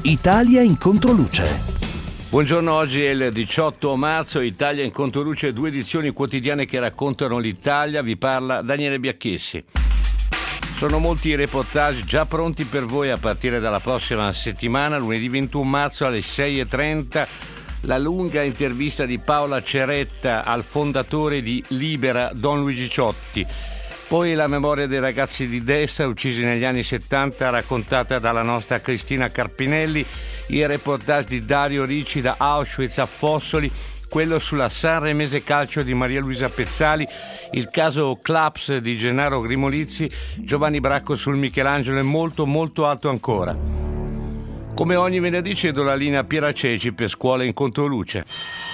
Italia in controluce. Buongiorno, oggi è il 18 marzo, Italia in controluce, 2 edizioni quotidiane che raccontano l'Italia. Vi parla Daniele Biacchessi. Sono molti i reportage già pronti per voi a partire dalla prossima settimana, lunedì 21 marzo alle 6:30. La lunga intervista di Paola Ceretta al fondatore di Libera, Don Luigi Ciotti. Poi la memoria dei ragazzi di destra uccisi negli anni 70, raccontata dalla nostra Cristina Carpinelli, il reportage di Dario Ricci da Auschwitz a Fossoli, quello sulla Sanremese Calcio di Maria Luisa Pezzali, il caso Claps di Gennaro Grimolizzi, Giovanni Bracco sul Michelangelo e molto molto altro ancora. Come ogni venerdì cedo la linea a Piera Ceci per Scuola in Controluce.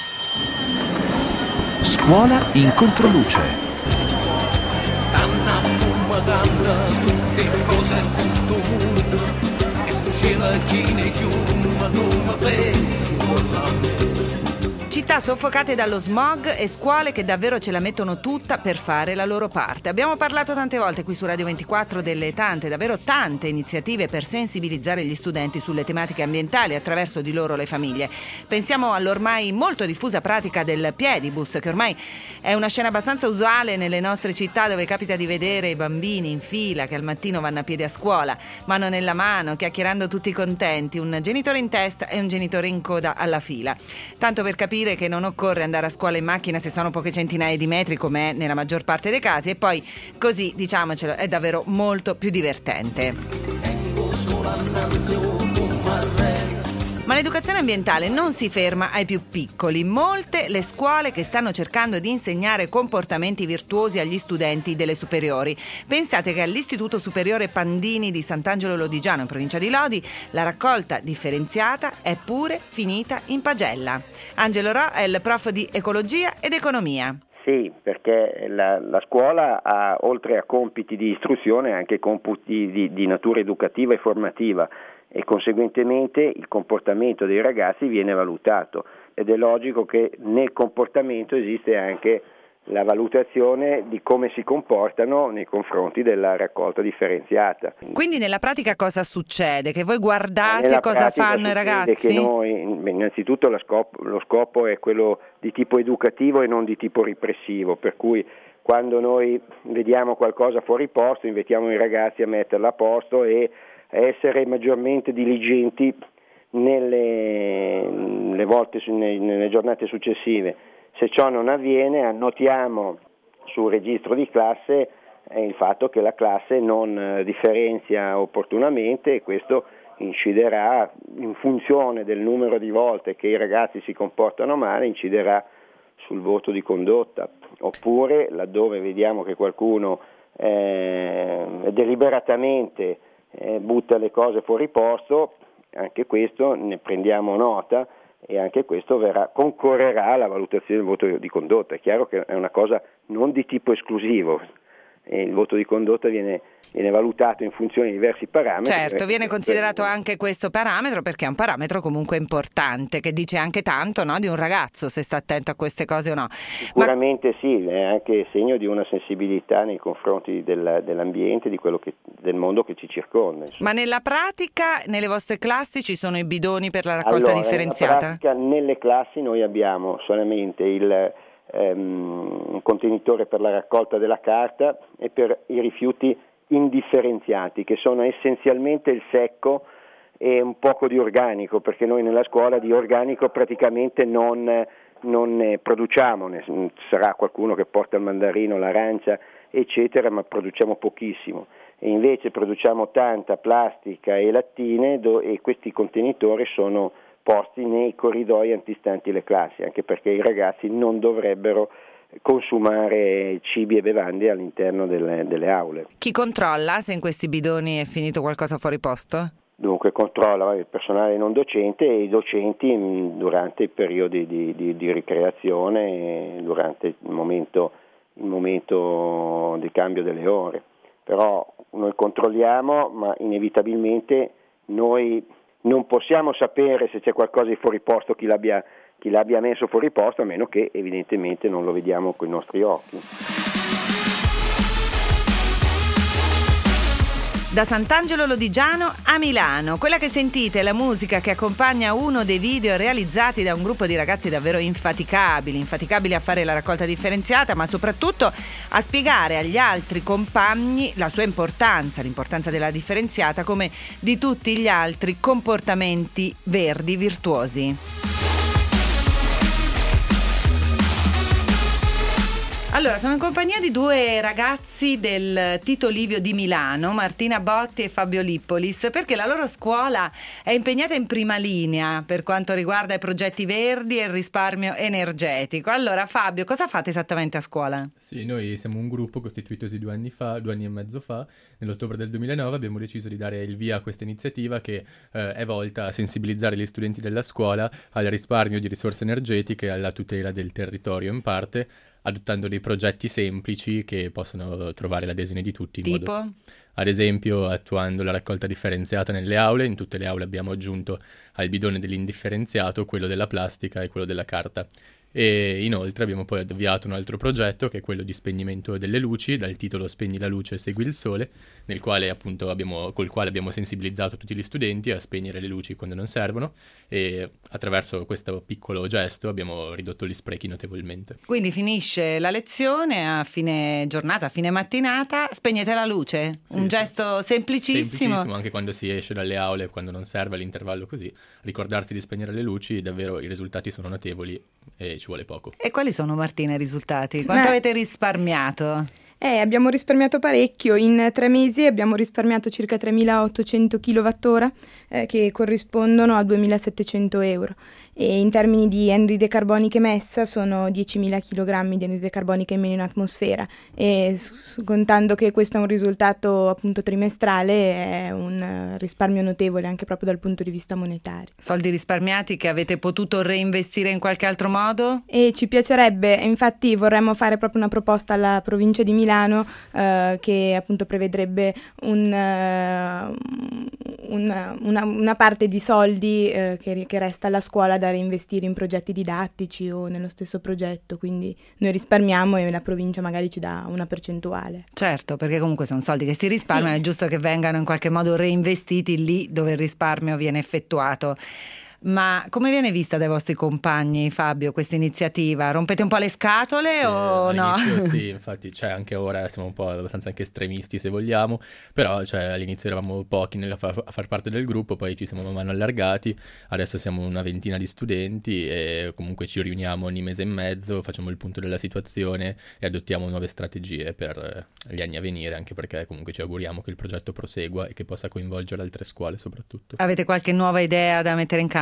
Scuola in Controluce. Stanno a fumagando tutte cose a tutto mondo e sto cielo chi ne chiuma come pensi con la me. Città soffocate dallo smog e scuole che davvero ce la mettono tutta per fare la loro parte. Abbiamo parlato tante volte qui su Radio 24 delle tante, davvero tante iniziative per sensibilizzare gli studenti sulle tematiche ambientali attraverso di loro le famiglie. Pensiamo all'ormai molto diffusa pratica del piedibus, che ormai è una scena abbastanza usuale nelle nostre città, dove capita di vedere i bambini in fila che al mattino vanno a piedi a scuola, mano nella mano, chiacchierando tutti contenti, un genitore in testa e un genitore in coda alla fila. Tanto per capire che non occorre andare a scuola in macchina se sono poche centinaia di metri, come è nella maggior parte dei casi, e poi così, diciamocelo, è davvero molto più divertente. Ma l'educazione ambientale non si ferma ai più piccoli. Molte le scuole che stanno cercando di insegnare comportamenti virtuosi agli studenti delle superiori. Pensate che all'Istituto Superiore Pandini di Sant'Angelo Lodigiano, in provincia di Lodi, la raccolta differenziata è pure finita in pagella. Angelo Ro è il prof di ecologia ed economia. Sì, perché la scuola ha, oltre a compiti di istruzione, anche compiti di natura educativa e formativa, e conseguentemente il comportamento dei ragazzi viene valutato, ed è logico che nel comportamento esiste anche la valutazione di come si comportano nei confronti della raccolta differenziata. Quindi nella pratica cosa succede? Che voi guardate cosa fanno i ragazzi? Che noi, innanzitutto lo scopo è quello di tipo educativo e non di tipo repressivo, per cui quando noi vediamo qualcosa fuori posto invitiamo i ragazzi a metterla a posto e a essere maggiormente diligenti nelle giornate successive. Se ciò non avviene, annotiamo sul registro di classe il fatto che la classe non differenzia opportunamente, e questo inciderà, in funzione del numero di volte che i ragazzi si comportano male, inciderà sul voto di condotta. Oppure, laddove vediamo che qualcuno deliberatamente butta le cose fuori posto, anche questo ne prendiamo nota e anche questo concorrerà alla valutazione del voto di condotta. È chiaro che è una cosa non di tipo esclusivo, il voto di condotta viene valutato in funzione di diversi parametri. Certo, viene considerato anche questo parametro, perché è un parametro comunque importante, che dice anche tanto, no, di un ragazzo, se sta attento a queste cose o no. Sicuramente sì, è anche segno di una sensibilità nei confronti dell'ambiente, del mondo che ci circonda. Ma nella pratica, nelle vostre classi ci sono i bidoni per la raccolta differenziata? Nella pratica, nelle classi noi abbiamo solamente un contenitore per la raccolta della carta e per i rifiuti indifferenziati, che sono essenzialmente il secco e un poco di organico, perché noi nella scuola di organico praticamente non ne produciamo, sarà qualcuno che porta il mandarino, l'arancia eccetera, ma produciamo pochissimo, e invece produciamo tanta plastica e lattine e questi contenitori sono posti nei corridoi antistanti le classi, anche perché i ragazzi non dovrebbero consumare cibi e bevande all'interno delle aule. Chi controlla se in questi bidoni è finito qualcosa fuori posto? Dunque controlla il personale non docente e i docenti durante i periodi di ricreazione, durante il momento di cambio delle ore. Però noi controlliamo, ma inevitabilmente noi non possiamo sapere se c'è qualcosa di fuori posto, chi l'abbia messo fuori posto, a meno che evidentemente non lo vediamo con i nostri occhi. Da Sant'Angelo Lodigiano a Milano. Quella che sentite è la musica che accompagna uno dei video realizzati da un gruppo di ragazzi davvero infaticabili a fare la raccolta differenziata, ma soprattutto a spiegare agli altri compagni la sua importanza, l'importanza della differenziata, come di tutti gli altri comportamenti verdi virtuosi. Allora, sono in compagnia di due ragazzi del Tito Livio di Milano, Martina Botti e Fabio Lippolis, perché la loro scuola è impegnata in prima linea per quanto riguarda i progetti verdi e il risparmio energetico. Allora, Fabio, cosa fate esattamente a scuola? Sì, noi siamo un gruppo costituitosi 2 anni e mezzo fa. Nell'ottobre del 2009 abbiamo deciso di dare il via a questa iniziativa che è volta a sensibilizzare gli studenti della scuola al risparmio di risorse energetiche e alla tutela del territorio in parte, adottando dei progetti semplici che possono trovare l'adesione di tutti. Tipo? Ad esempio, attuando la raccolta differenziata nelle aule. In tutte le aule abbiamo aggiunto al bidone dell'indifferenziato quello della plastica e quello della carta. E inoltre abbiamo poi avviato un altro progetto che è quello di spegnimento delle luci, dal titolo Spegni la luce, segui il sole, nel quale appunto col quale abbiamo sensibilizzato tutti gli studenti a spegnere le luci quando non servono, e attraverso questo piccolo gesto abbiamo ridotto gli sprechi notevolmente. Quindi finisce la lezione, a fine giornata, a fine mattinata, spegnete la luce, Sì, un gesto semplicissimo, anche quando si esce dalle aule, quando non serve all'intervallo così, ricordarsi di spegnere le luci, davvero i risultati sono notevoli e ci vuole poco. E quali sono, Martina, i risultati? Quanto avete risparmiato? Abbiamo risparmiato parecchio. In 3 mesi abbiamo risparmiato circa 3.800 kWh, che corrispondono a 2.700 euro. E in termini di anidride carbonica emessa sono 10.000 kg di anidride carbonica in meno in atmosfera. E contando che questo è un risultato appunto trimestrale, è un risparmio notevole anche proprio dal punto di vista monetario. Soldi risparmiati che avete potuto reinvestire in qualche altro modo? E ci piacerebbe, infatti vorremmo fare proprio una proposta alla provincia di Milano che appunto prevedrebbe una parte di soldi che resta alla scuola da reinvestire in progetti didattici o nello stesso progetto, quindi noi risparmiamo e la provincia magari ci dà una percentuale. Certo, perché comunque sono soldi che si risparmiano, Sì. È giusto che vengano in qualche modo reinvestiti lì dove il risparmio viene effettuato. Ma come viene vista dai vostri compagni, Fabio, questa iniziativa? Rompete un po' le scatole o no? Sì, infatti, anche ora siamo un po' abbastanza anche estremisti se vogliamo, però all'inizio eravamo pochi a far parte del gruppo, poi ci siamo man mano allargati, adesso siamo una ventina di studenti e comunque ci riuniamo ogni mese e mezzo, facciamo il punto della situazione e adottiamo nuove strategie per gli anni a venire, anche perché comunque ci auguriamo che il progetto prosegua e che possa coinvolgere altre scuole soprattutto. Avete qualche nuova idea da mettere in campo?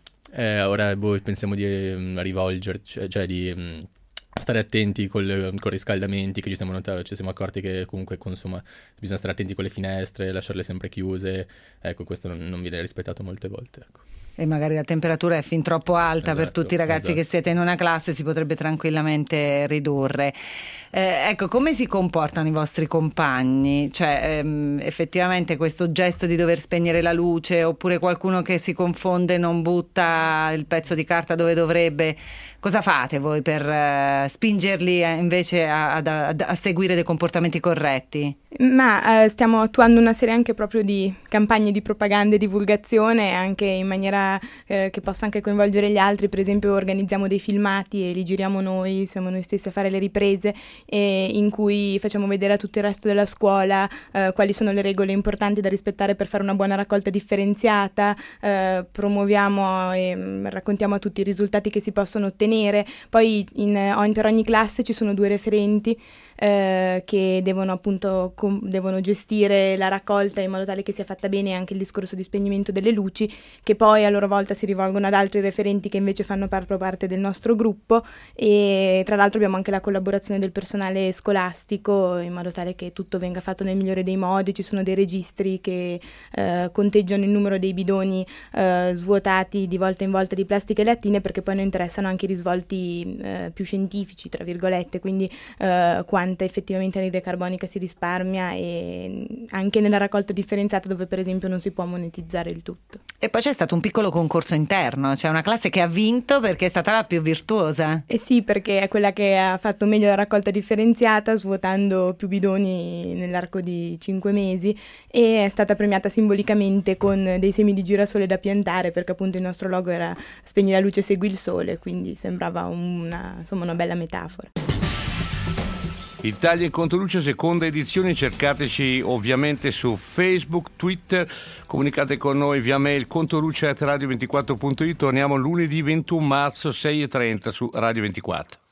Ora pensiamo di rivolgerci, di stare attenti col riscaldamenti che ci siamo accorti che comunque bisogna stare attenti con le finestre, lasciarle sempre chiuse, ecco, questo non viene rispettato molte volte, ecco. E magari la temperatura è fin troppo alta per tutti i ragazzi che siete in una classe, si potrebbe tranquillamente ridurre. Ecco, come si comportano i vostri compagni? Effettivamente questo gesto di dover spegnere la luce, oppure qualcuno che si confonde non butta il pezzo di carta dove dovrebbe, cosa fate voi per spingerli invece a seguire dei comportamenti corretti? Ma stiamo attuando una serie anche proprio di campagne di propaganda e divulgazione, anche in maniera che possa anche coinvolgere gli altri. Per esempio organizziamo dei filmati e li giriamo noi, siamo noi stessi a fare le riprese, in cui facciamo vedere a tutto il resto della scuola quali sono le regole importanti da rispettare per fare una buona raccolta differenziata, promuoviamo e raccontiamo a tutti i risultati che si possono ottenere. Poi per ogni classe ci sono 2 referenti che devono appunto devono gestire la raccolta in modo tale che sia fatta bene anche il discorso di spegnimento delle luci, che poi a loro volta si rivolgono ad altri referenti che invece fanno proprio parte del nostro gruppo, e tra l'altro abbiamo anche la collaborazione del personale scolastico in modo tale che tutto venga fatto nel migliore dei modi. Ci sono dei registri che conteggiano il numero dei bidoni svuotati di volta in volta di plastica e lattine, perché poi noi interessano anche i risvolti più scientifici, tra virgolette, quindi quanta effettivamente anidride carbonica si risparmia, e anche nella raccolta differenziata dove per esempio non si può monetizzare il tutto. E poi c'è stato un piccolo concorso interno, c'è una classe che ha vinto perché è stata la più virtuosa. Eh sì, perché è quella che ha fatto meglio la raccolta differenziata, svuotando più bidoni nell'arco di 5 mesi, e è stata premiata simbolicamente con dei semi di girasole da piantare, perché appunto il nostro logo era spegni la luce, segui il sole, quindi sembrava una bella metafora. Italia in Controluce, seconda edizione, cercateci ovviamente su Facebook, Twitter, comunicate con noi via mail controluce@radio24.it. Torniamo lunedì 21 marzo 6:30 su Radio 24.